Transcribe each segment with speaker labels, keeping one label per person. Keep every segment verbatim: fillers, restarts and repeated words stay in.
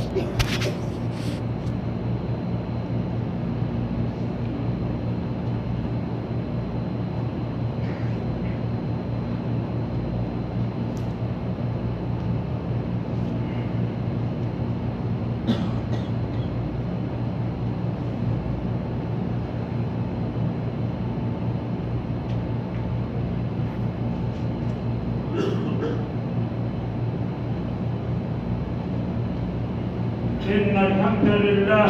Speaker 1: إن الحمد لله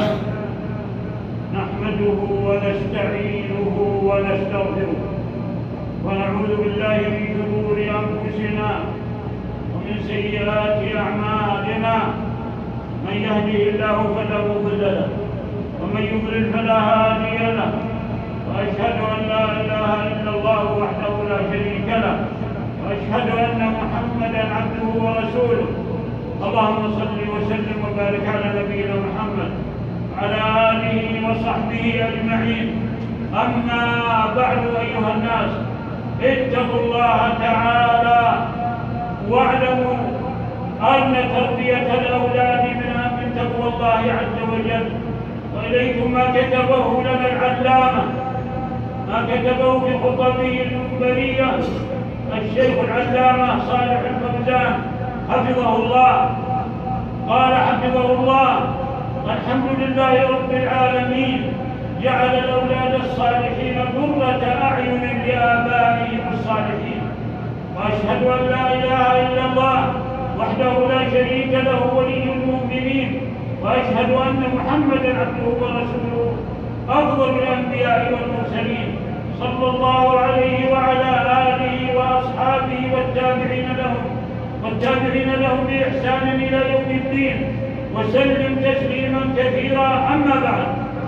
Speaker 1: نحمده ونستعينه ونستغفره ونعوذ بالله من شرور أنفسنا ومن سيئات أعمالنا. من يهده الله فلا مضل له ومن يضلل فلا هادي له، وأشهد أن لا إله إلا الله وحده لا شريك له، وأشهد أن محمدًا عبده ورسوله. اللهم صل وسلم وبارك على نبينا محمد وعلى آله وصحبه أجمعين. أما بعد أيها الناس، اتقوا الله تعالى واعلموا أن تربية الأولاد من تقوى الله عز وجل. وإليكم ما كتبه لنا العلامة، ما كتبه في خطبه المنبرية الشيخ العلامة صالح الفوزان حفظه الله. قال حفظه الله: الحمد لله رب العالمين، جعل الأولاد الصالحين قرة أعين لآبائهم الصالحين. وأشهد أن لا إله إلا الله وحده لا شريك له ولي المؤمنين، وأشهد أن محمدًا عبده ورسوله أفضل الأنبياء والمرسلين، صلى الله عليه وعلى آله وأصحابه والتابعين لهم والتابعين لهم بإحسان إلى يوم الدين، وسلم تسليما كثيرا. أما بعد،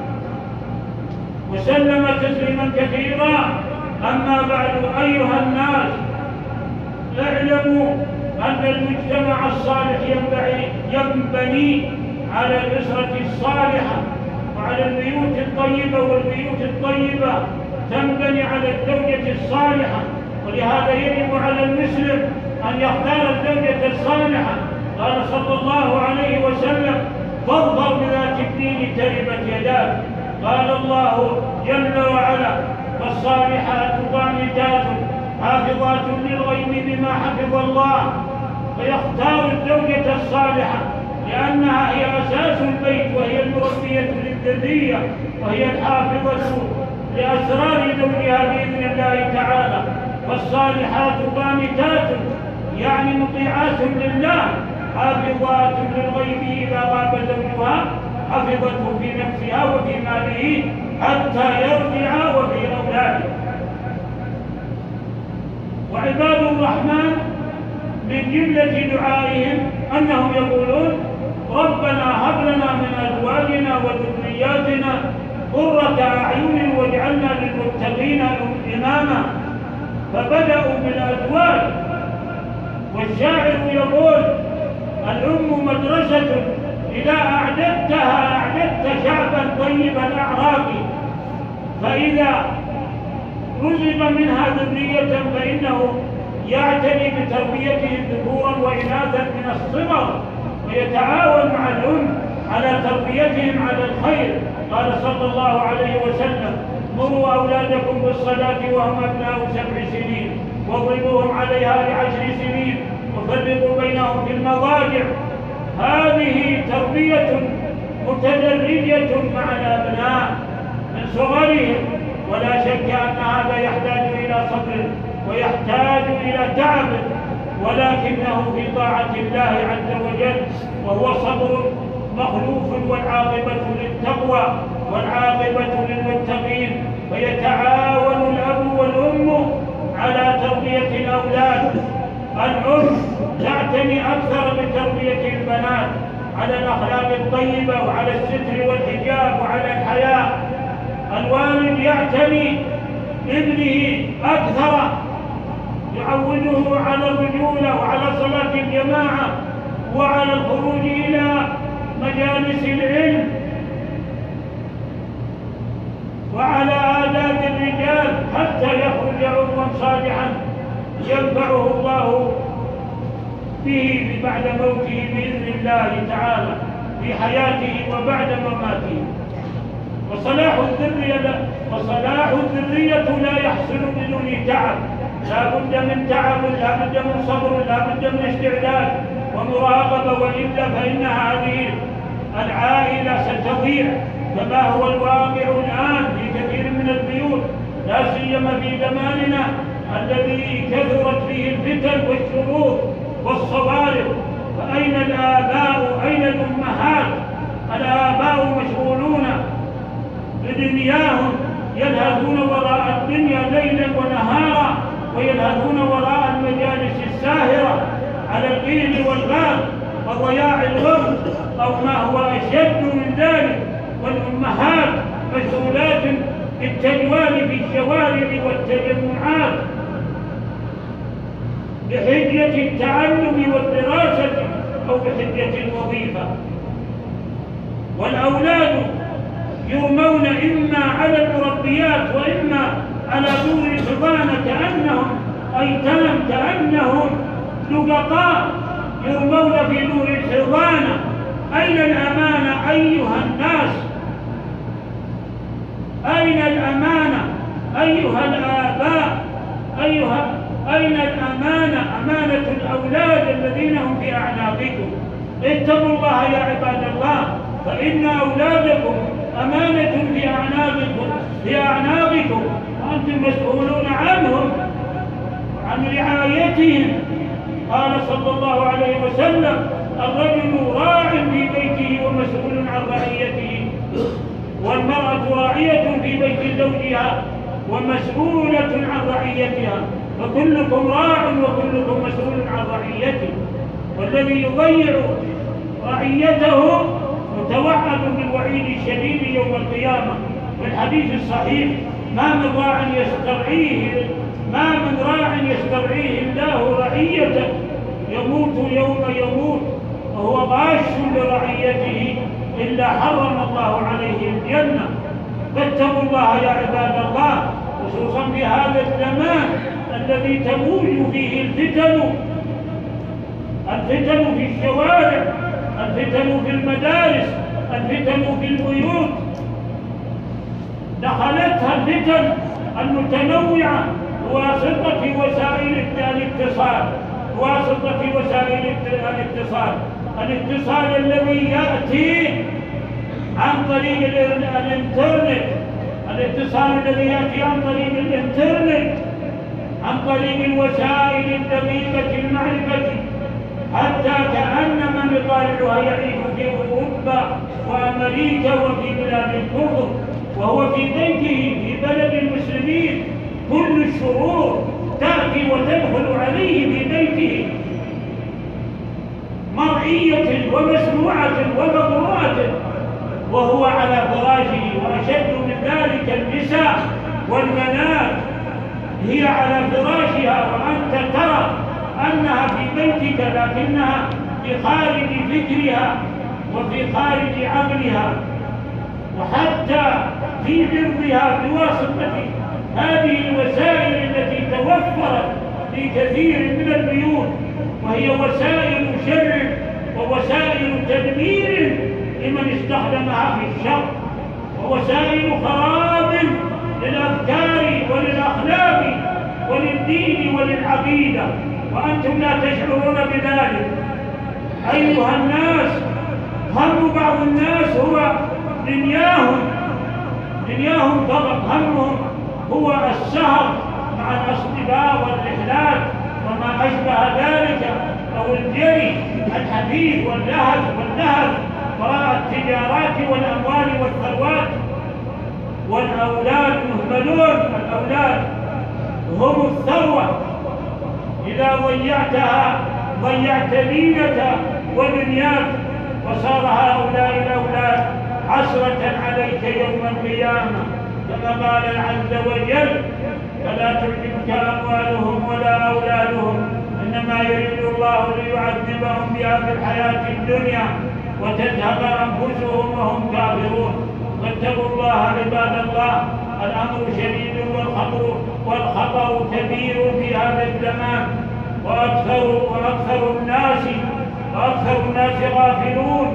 Speaker 1: وسلم تسليما كثيرا أما بعد أيها الناس، اعلموا أن المجتمع الصالح ينبني على الأسرة الصالحة وعلى البيوت الطيبة، والبيوت الطيبة تنبني على الزوجة الصالحة. ولهذا يجب على المسلم أن يختار الزوجة الصالحة. قال صلى الله عليه وسلم: فاظفر بذات الدين تربت يداك. قال الله جل وعلا: والصالحات قانتات حافظات للغيب بما حفظ الله. فيختار الزوجة الصالحة لأنها هي أساس البيت، وهي المربية للذرية، وهي الحافظة لأسرار زوجها بإذن الله تعالى. فالصالحات قانتات يعني مطيعات لله، حافظات للغيب إذا غاب زوجها حفظته في نفسها وفي ماله حتى يرجع وفي أولاده. وعباد الرحمن من جملة دعائهم أنهم يقولون: ربنا هب لنا من أزواجنا وذرياتنا قرة أعين واجعلنا للمتقين إماما. فبدأوا بالأزواج، والشاعر يقول: الأم مدرسة إذا أعددتها أعددت شعبا طيب الأعراق، فإذا رزق منها ذرية فإنه يعتني بتربيتهم ذكورا وإناثا من الصغر، ويتعاون مع الأم على تربيتهم على الخير. قال صلى الله عليه وسلم: مروا أولادكم بالصلاة وهم أبناء سبع سنين، واضربوهم عليها لعشر سنين، وفرقوا بينهم في المضاجع. هذه تربية متدرجة مع الأبناء من صغرهم، ولا شك أن هذا يحتاج إلى صبر ويحتاج إلى تعب، ولكنه في طاعة الله عز وجل، وهو صبر مخلوف، والعاقبة للتقوى والعاقبة للمتقين. فيتعاون الأب والأم على تربية الأولاد. الأم تعتني أكثر بتربية البنات على الأخلاق الطيبة وعلى الستر والحجاب وعلى الحياء. الوالد يعتني بابنه أكثر، يعوده على الرجولة وعلى صلاة الجماعة وعلى الخروج إلى مجالس العلم وعلى آداب الرجال حتى يخرج عضوا صالحا ينفعه الله به بعد موته بإذن الله تعالى. في حياته وبعد مماته. وصلاح الذرية لا, وصلاح الذرية لا يحصل بدون تعب، لا بد من تعب، لا بد من صبر، لا بد من استعداد ومراقبة، وإلا فإن هذه العائلة ستضيع كما هو الواقع الآن في كثير من البيوت، لا سيما في زماننا الذي كثرت فيه الفتن والشرور والصوارف. فأين الآباء؟ أين الأمهات؟ الآباء مشغولون بدنياهم، يلهثون وراء الدنيا ليلا ونهارا، ويلهثون وراء المجالس الساهرة على القيل والغاب وضياع الوقت أو ما هو أشد من ذلك. والأمهات مسؤولات بالتجوال في الشوارع والتجمعات بحجة التعلم والدراسة أو بحجة الوظيفة. والأولاد يرمون إما على المربيات وإما على دور الحضانة كأنهم أيتام، كأنهم لقطاء يرمون في دور الحضانة. أين الأمانة أيها الناس؟ أين الأمانة أيها الآباء؟ أيها أين الأمانة؟ أمانة الأولاد الذين هم في أعناقكم. اتقوا الله يا عباد الله، فإن أولادكم أمانة في أعناقكم في أعناقكم وأنتم مسؤولون عنهم عن رعايتهم. قال صلى الله عليه وسلم: الرجل راع في بيته ومسؤول عن رعيته، والمرأة راعية في بيت زوجها ومسؤولة عن رعيتها، فكلكم راع وكلكم مسؤول عن رعيته. والذي يضيع رعيته متوعد بالوعيد الشديد يوم القيامة. في الحديث الصحيح: ما من راع يسترعيه ما من راع يسترعيه الله رعيته يموت يوم يموت وهو غاش لرعيته إلا حرم الله عليه الجنة. فاتقوا الله يا عباد الله، خصوصا في هذا الزمان الذي تموج فيه الفتن الفتن في الشوارع، الفتن في المدارس، الفتن في البيوت. دخلتها الفتن المتنوعة بواسطة وسائل الاتصال بواسطة وسائل الاتصال الاتصال الذي يأتي عن طريق الانترنت الاتصال الذي يأتي عن طريق الانترنت عن طريق الوسائل الدقيقة المعرفة، حتى كأن من يطالعها يعيش في أوروبا وأمريكا وفي بلاد الكفر وهو في بيته في بلد المسلمين. كل الشرور تأتي وتدخل عليه في بيته مرئية ومسموعة ومقروءة وهو على فراشه. وأشد من ذلك النساء والبنات، هي على فراشها وأنت ترى أنها في بيتك، لكنها في خارج فكرها وفي خارج عقلها، وحتى في عرضها بواسطة هذه الوسائل التي توفرت في كثير من البيوت، وهي وسائل شر ووسائل تدمير لمن استخدمها في الشر، ووسائل خراب للأفكار وللأخلاق وللدين وللعقيدة، وأنتم لا تشعرون بذلك. أيها الناس، هم بعض الناس هو دنياهم دنياهم فقط، همهم هو السهر مع الأصدقاء والرحلات وما أشبه ذلك، أو الجري الحديث واللهث والنهب وراء التجارات والأموال والثروات. والأولاد مهملون، الأولاد هم الثروة، إذا ضيعتها ضيعت دينك ودنياك، وصار هؤلاء الأولاد حسرة عليك يوم القيامة، كما قال عز وجل: فلا تعجبك أموالهم ولا أولادهم إنما يريد الله ليعذبهم بها في الحياة الدنيا وتذهب أنفسهم وهم كافرون. فاتقوا الله عباد الله، الأمر شديد والخطر والخطر كبير في هذا الزمان، وأكثر وأكثر الناس وأكثر الناس غافلون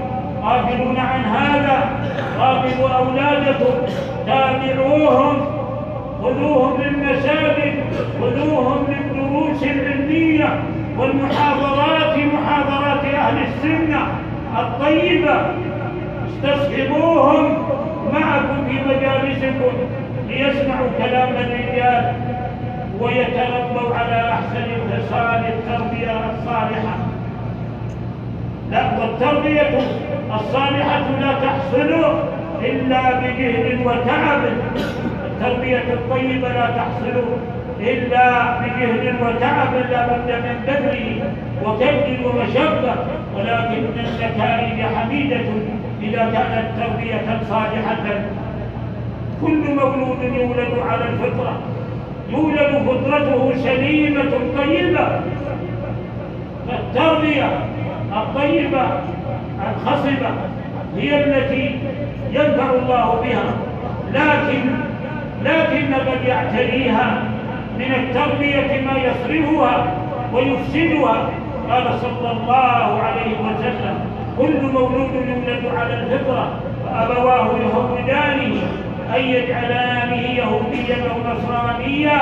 Speaker 1: غافلون عن هذا. راقبوا أولادكم، تابعوهم، خذوهم للمساجد، خذوهم للدروس العلمية والمحاضرات، محاضرات أهل السنة الطيبة، استصحبوهم معكم في مجالسكم ليسمعوا كلام الرجال ويتربوا على أحسن خصال التربية الصالحة. لا، والتربية الصالحة لا تحصل إلا بجهد وتعب. التربية الطيبة لا تحصل إلا بجهد وتعب، لا بد من بذل وكد ومشقة، ولكن النتائج حميدة إذا كانت تربية صالحة. كل مولود يولد على الفطرة، يولد فطرته سليمة طيبة، فالتربية الطيبة الخصبة هي التي ينفع الله بها، لكن لكن قد يعتريها من التربية ما يصرفها ويفسدها. قال صلى الله عليه وسلم: كل مولود يولد على الفطرة فأبواه يهودانه أي يجعلانه يهوديا أو نصرانيا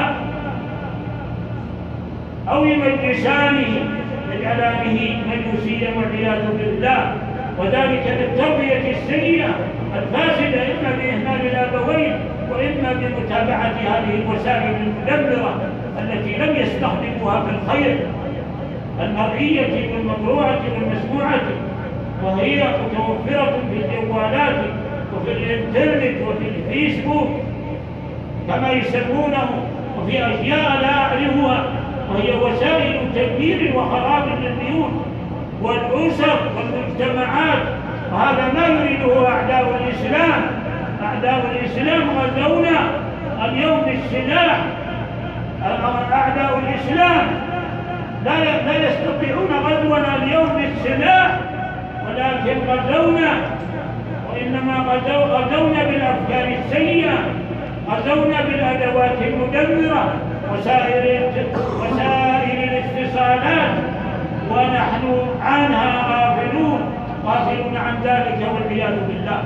Speaker 1: أو يمجسانه، يجعلانه مجوسيا والعياذ بالله. وذلك بالتربية السيئة الفاسدة، إما بإهمال الآبوين وإما بمتابعة هذه الوسائل المدمرة التي لم يستخدموها في الخير المرئية والمقروءة والمسموعة، وهي متوفرة في الجوالات وفي الإنترنت وفي الفيسبوك كما يسمونه، وفي أشياء لا أعرفها، وهي وسائل تدمير وخراب للبيوت والأسر والمجتمعات. وهذا ما يريده أعداء الإسلام. أعداء الإسلام غزونا اليوم بالسلاح. أعداء الإسلام لا لا يستطيعون غزونا اليوم بالسلاح، ولكن غزونا، وإنما غزونا بالأفكار السيئة، غزونا بالأدوات المدمرة، وسائر وسائر الاتصالات، ونحن عنها غافلون غافلون عن ذلك والعياذ بالله.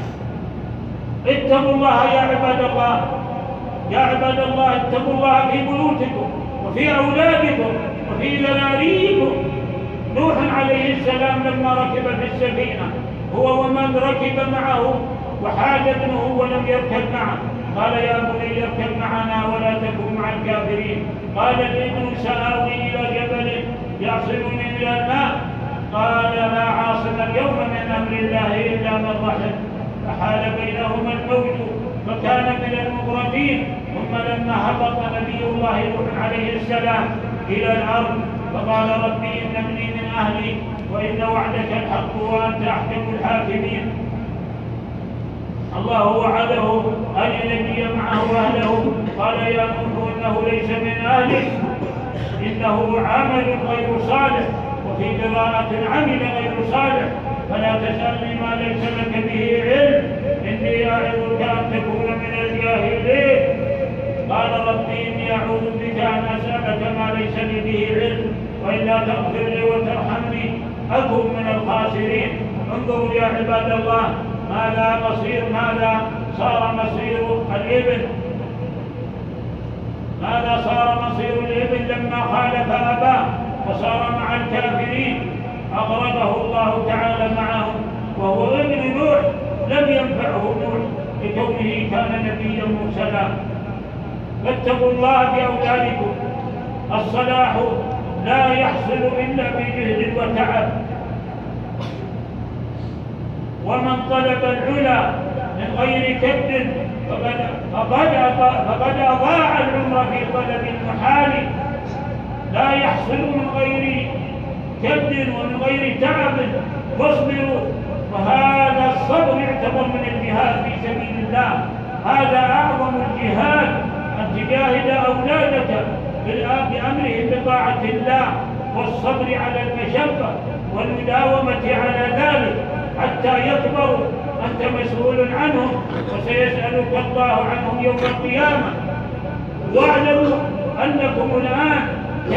Speaker 1: اتقوا الله يا عباد الله، يا عباد الله، اتقوا الله في بيوتكم وفي أولادكم وفي ذراريكم. نوح عليه السلام لما ركب في السفينة هو ومن ركب معه، وحاج ابنه ولم يركب معه، قال: يا بني اركب معنا ولا تكن مع الكافرين. قال الابن: سآوي إلى جبل يعصمني من الماء. قال: لا عاصم اليوم من أمر الله إلا من رحم. فحال بينهما الموج فكان من المغرقين. ثم لما هبط نبي الله نوح عليه السلام إلى الأرض فقال: ربي إن ابني من أهلي وإن وعدك الحق وأنت أحكم الحاكمين. الله وعده أن ينجي معه أهله. قال: يا نوح إنه ليس من أهلك، إنه عمل غير صالح، وفي قراءة عمل غير صالح، فلا تسألني ما ليس لك به علم، إني أعظك أن تكون من الجاهلين. قال: ربي إني أعوذ بك أن أسألك ما ليس لي به علم، وإلا تغفر لي وترحمني أكن من الخاسرين. انظروا يا عباد الله ماذا مصير ماذا صار مصير الابن، ماذا صار مصير الابن لما خالف أباه وصار مع الكافرين. أغرقه الله تعالى معهم، وهو ابن نوح لم ينفعه نوح لكونه كان نبيا مرسلا. فاتقوا الله بأولادكم. الصلاح لا يحصل إلا بجهد وتعب، ومن طلب العلا من غير كد فقد فقد أضاع العمر في طلب المحال. لا يحصل من غير كد ومن غير تعب، فاصبروا. وهذا الصبر يعتبر من الجهاد في سبيل الله. هذا أعظم الجهاد، أن تجاهد أولادك بأمرهم بطاعة الله، والصبر على المشقة والمداومة على ذلك حتى يكبروا. أنت مسؤول عنهم وسيسألك الله عنهم يوم القيامة. واعلموا أنكم الآن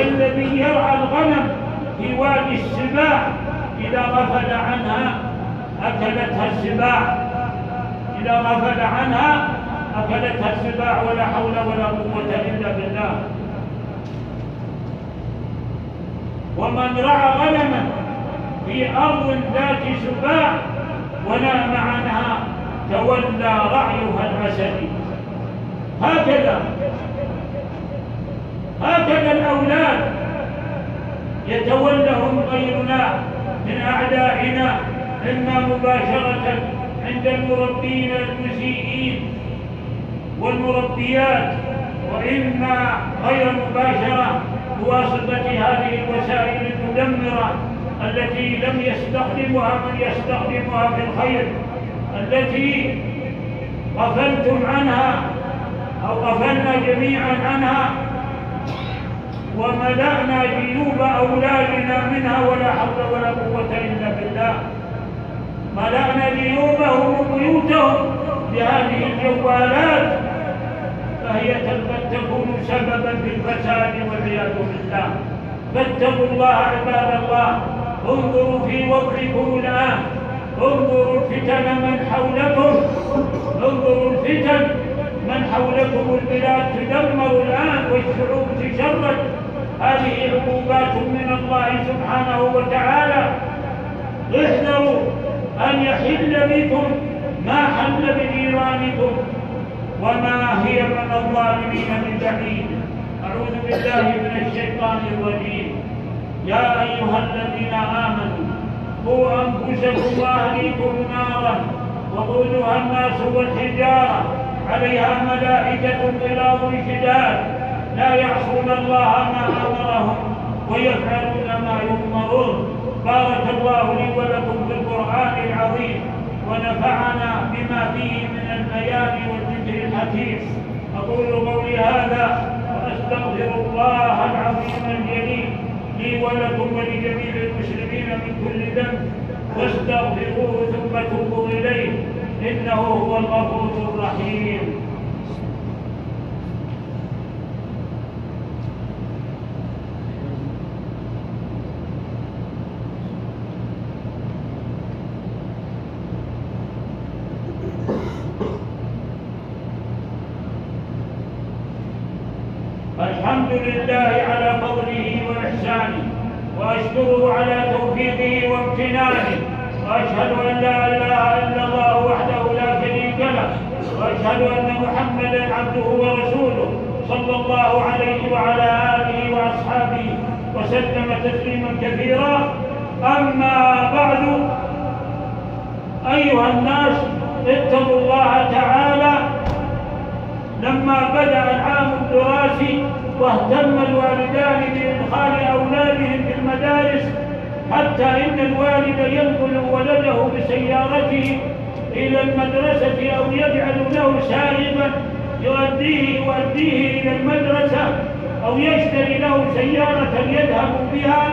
Speaker 1: كالذي يرعى الغنم في وادي السباع، إذا غفل عنها أكلتها السباع، إذا غفل عنها أكلتها السباع، ولا حول ولا قوة إلا بالله. ومن رعى غنما في أرض ذات سباع ونام عنها تولى رعيها الأسد. هكذا هكذا الأولاد يتولهم غيرنا من أعدائنا، إما مباشرة عند المربين المسيئين والمربيات، وإما غير مباشرة بواسطة هذه الوسائل المدمرة التي لم يستخدمها من يستخدمها في الخير، التي غفلتم عنها أو غفلنا جميعا عنها، وملأنا جيوب أولادنا منها، ولا حول ولا قوة إلا بالله. ملأنا جيوبهم وبيوتهم بهذه الجوالات، فهي قد تكون سببا في الفساد والعياذ بالله. فاتقوا الله عباد الله، انظروا في وضعكم الآن، انظروا الفتن من حولكم، انظروا الفتن من حولكم، البلاد تدمر الآن والشعوب تشرد. هذه عقوبات من الله سبحانه وتعالى. احذروا أن يحل بكم ما حل بجيرانكم، وما هي من الظالمين من بعيد. أعوذ بالله من الشيطان الرجيم. يا أيها الذين آمنوا قوا أنفسكم وأهليكم نارا وقودها الناس والحجارة عليها ملائكة غلاظ شداد لا يعصون الله ما أمرهم ويفعلون ما يؤمرون. بارك الله لي ولكم في القرآن العظيم، ونفعنا بما فيه من البيان والذكر الحكيم. أقول قولي هذا وأستغفر الله العظيم الجليل لي ولكم ولجميع المسلمين من كل ذنب، واستغفروه ثم توبوا إليه، إنه هو الغفور الرحيم. الحمد لله على فضله وإحسانه، وأشكره على توفيقه وامتنانه، وأشهد أن لا إله إلا الله وحده لا شريك له، وأشهد أن محمدًا عبده ورسوله صلى الله عليه وعلى آله وأصحابه وسلم تسليمًا كثيرا. أما بعد، أيها الناس، اتقوا الله تعالى. لما بدأ العام الدراسي واهتم الوالدان بإدخال أولادهم في المدارس، حتى إن الوالد ينقل ولده بسيارته إلى المدرسة أو يجعل له سائقا يؤديه يؤديه إلى المدرسة، أو يشتري له سيارة يذهب بها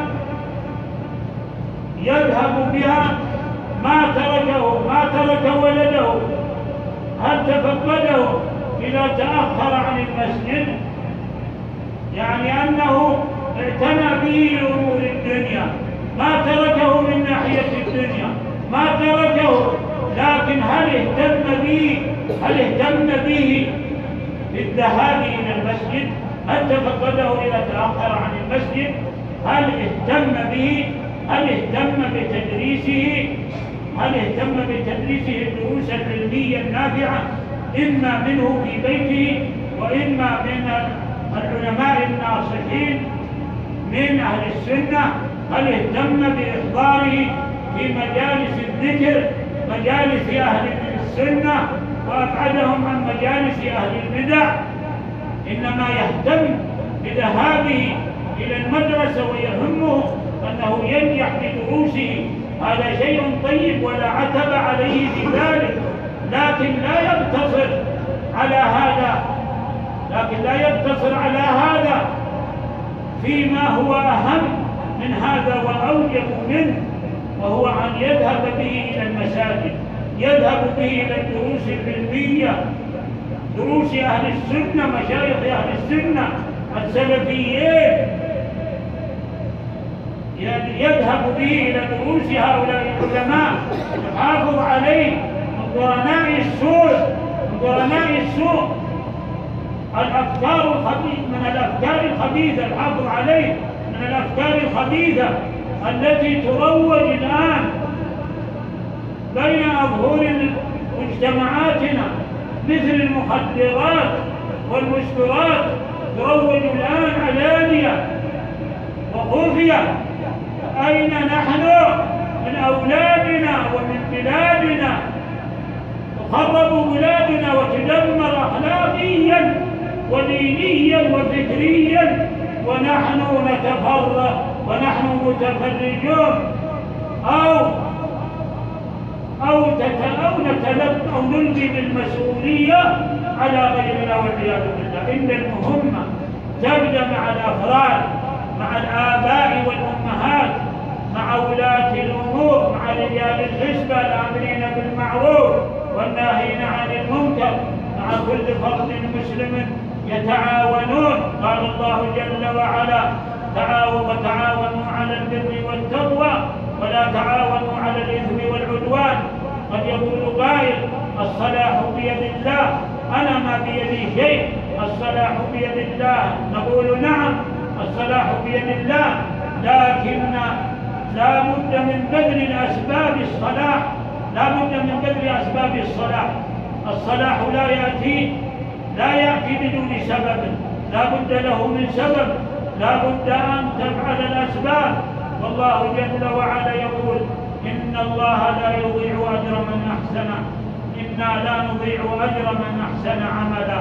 Speaker 1: يذهب بها ما تركه ما ترك ولده، هل تفقده إذا تأخر عن المسجد؟ يعني أنه اعتنى به لأمور الدنيا، ما تركه من ناحية الدنيا، ما تركه، لكن هل اهتم به هل اهتم به بالذهاب إلى المسجد؟ هل تفقده إذا تأخر عن المسجد؟ هل اهتم به؟ هل اهتم بتدريسه؟ هل اهتم بتدريسه الدروس العلمية النافعة، إما منه في بيته وإما من العلماء الناصحين من أهل السنة؟ هل اهتم بإحضاره في مجالس الذكر، مجالس أهل السنة، وأبعدهم عن مجالس أهل البدع؟ إنما يهتم بذهابه إلى المدرسة ويهمه أنه ينجح بدروسه. هذا شيء طيب ولا عتب عليه في ذلك، لكن لا يقتصر على هذا لكن لا يقتصر على هذا فيما هو أهم من هذا وأوجب منه، وهو أن يذهب به إلى المساجد، يذهب به إلى الدروس العلمية، دروس أهل السنة، مشايخ أهل السنة السلفيين، يذهب به إلى دروس هؤلاء العلماء نحافظ عليه من قرناء السوء من قرناء السوء الأفكار الخبيثة من الأفكار الخبيثة نحافظ عليه من الأفكار الخبيثة التي تروج الآن بين أظهر مجتمعاتنا مثل المخدرات والمسكرات تروج الآن علانية وخفية. أين نحن من أولادنا ومن بلادنا؟ تخرب بلادنا وتدمر أخلاقيا ودينيا وفكريا، ونحن نتفرغ ونحن متفرجون أو أو أو نتلقى أو نلقي بالمسؤولية على غيرنا والعياذ بالله. إن المهمة تبدأ مع الأفراد، مع الآباء والأمهات، مع ولاة الأمور، مع رجال الحسبة الآمرين بالمعروف والناهين عن المنكر، مع كل فرد مسلم يتعاونون. قال الله جل وعلا: تعاونوا وتعاونوا على البر والتقوى ولا تعاونوا على الإثم والعدوان. قد يقول قائل: الصلاح بيد الله، أنا ما بيدي شيء، الصلاح بيد الله. نقول نعم، الصلاح بيد الله، لكن لا بد من بذل الأسباب الصلاح، لا بد من بذل أسباب الصلاح. الصلاح لا يأتي لا يأتي بدون سبب، لا بد له من سبب، لا بد أن تفعل الأسباب. والله جل وعلا يقول: إن الله لا يضيع أجر من أحسن إنا لا نضيع أجر من أحسن عملا.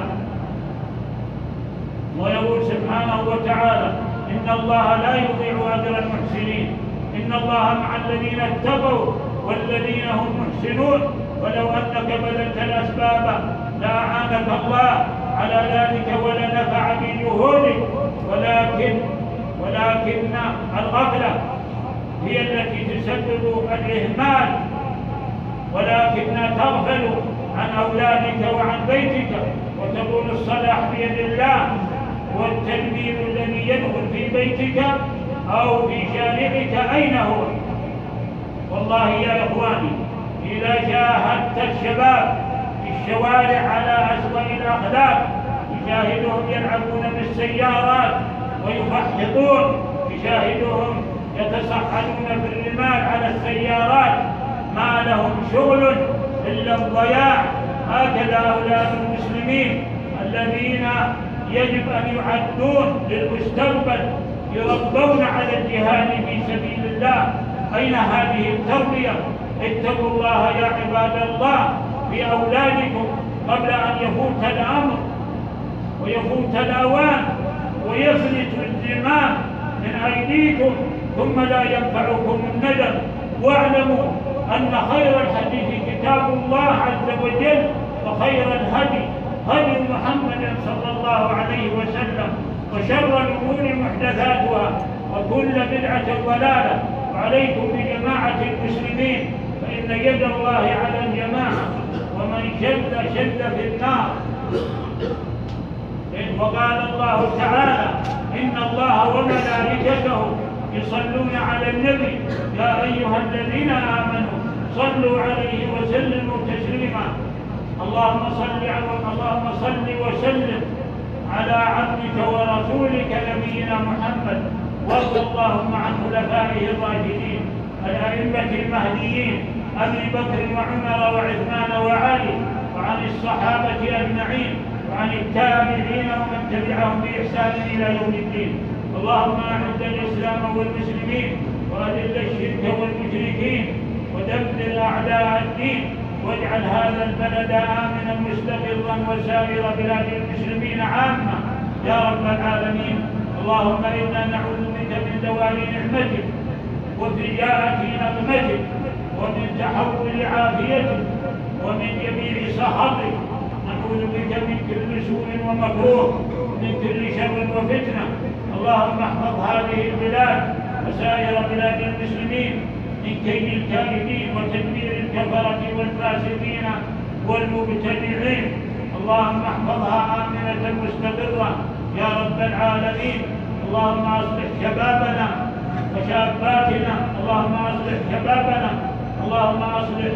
Speaker 1: ويقول سبحانه وتعالى: إن الله لا يضيع أجر المحسنين، إن الله مع الذين اتقوا والذين هم محسنون. ولو أنك بذلت الأسباب لأعانك الله على ذلك ولنفع بجهودك، ولكن ولكن الغفلة هي التي تسبب الإهمال، ولكن تغفل عن أولادك وعن بيتك وتقول الصلاح بيد الله، والتدبير الذي يدخل في بيتك أو في شارعك أين هو؟ والله يا إخواني، إذا شاهدت الشباب في الشوارع على أسوأ الأخلاق، تشاهدهم يلعبون بالسيارات ويفحطون، تشاهدهم يتصعدون في الرمال على السيارات، ما لهم شغل إلا الضياع. هكذا أولاد المسلمين الذين يجب أن يعدون للمستقبل، يربون على الجهاد في سبيل الله. أين هذه التربية؟ اتقوا الله يا عباد الله في أولادكم قبل أن يفوت الأمر ويفوت الأوان ويفلت الزمام من أيديكم ثم لا ينفعكم الندم. واعلموا أن خير الحديث كتاب الله عز وجل، وخير الهدي هدي محمد صلى الله عليه وسلم، وشر الأمور محدثاتها، وكل بدعة ضلالة. وعليكم بجماعة المسلمين، فإن يد الله على الجماعة، ومن شد شد في النار. وقال الله تعالى: إن الله وملائكته يصلون على النبي يا أيها الذين آمنوا صلوا عليه وسلموا تسليما. اللهم صل على اللهم صل وسلم على عبدك ورسولك نبينا محمد، وارض اللهم عن خلفائه الراشدين الأئمة المهديين أبي بكر وعمر وعثمان وعلي، وعن الصحابة أجمعين، وعن التابعين ومن تبعهم بإحسان إلى يوم الدين. اللهم أعز الإسلام والمسلمين، وأذل الشرك والمشركين، ودمر أعداء الدين، واجعل هذا البلد آمنا مستقرا وسائر بلاد المسلمين عامة يا رب العالمين. اللهم إنا نعوذ بك من زوال نعمتك وفجاءة نقمتك ومن تحول عافيتك ومن جميع سخطك. نعوذ بك من كل سوء ومكروه، من كل شر وفتنة. اللهم احفظ هذه البلاد وسائر بلاد المسلمين من كيد الكائدين وتدبير الكفرة والفاسقين والمبتدعين. اللهم احفظها آمنة مستقرة يا رب العالمين. اللهم اصلح شبابنا وشاباتنا، اللهم اصلح شبابنا، اللهم اصلح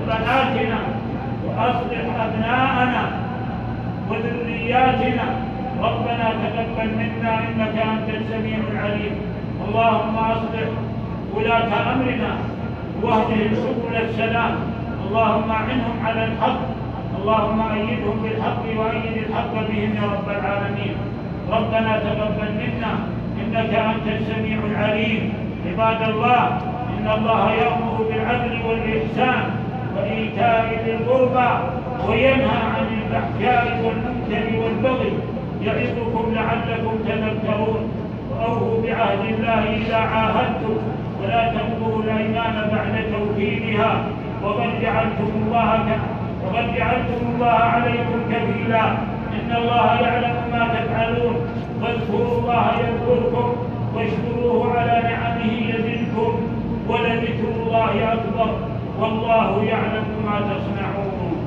Speaker 1: أصلح أبناءنا وذرياتنا. ربنا تقبل منا إنك أنت السميع العليم. اللهم أصلح ولاة أمرنا واهدهم سبل السلام. اللهم أعنهم على الحق. اللهم أيدهم بالحق وأيد الحق بهم يا رب العالمين. ربنا تقبل منا إنك أنت السميع العليم. عباد الله، إن الله يأمر بالعدل والإحسان وإيتاء ذي القربى وينهى عن الفحشاء والمنكر والبغي يعظكم لعلكم تذكرون. وأوفوا بعهد الله إذا عاهدتم ولا تنقضوا الأيمان بعد توكيدها وقد جعلتم الله وقد جعلتم الله عليكم كفيلا. إن الله يعلم ما تفعلون. فاذكروا الله يذكركم واشكروه على نعمه يزدكم ولذكر الله أكبر والله يعلم ما تصنعون.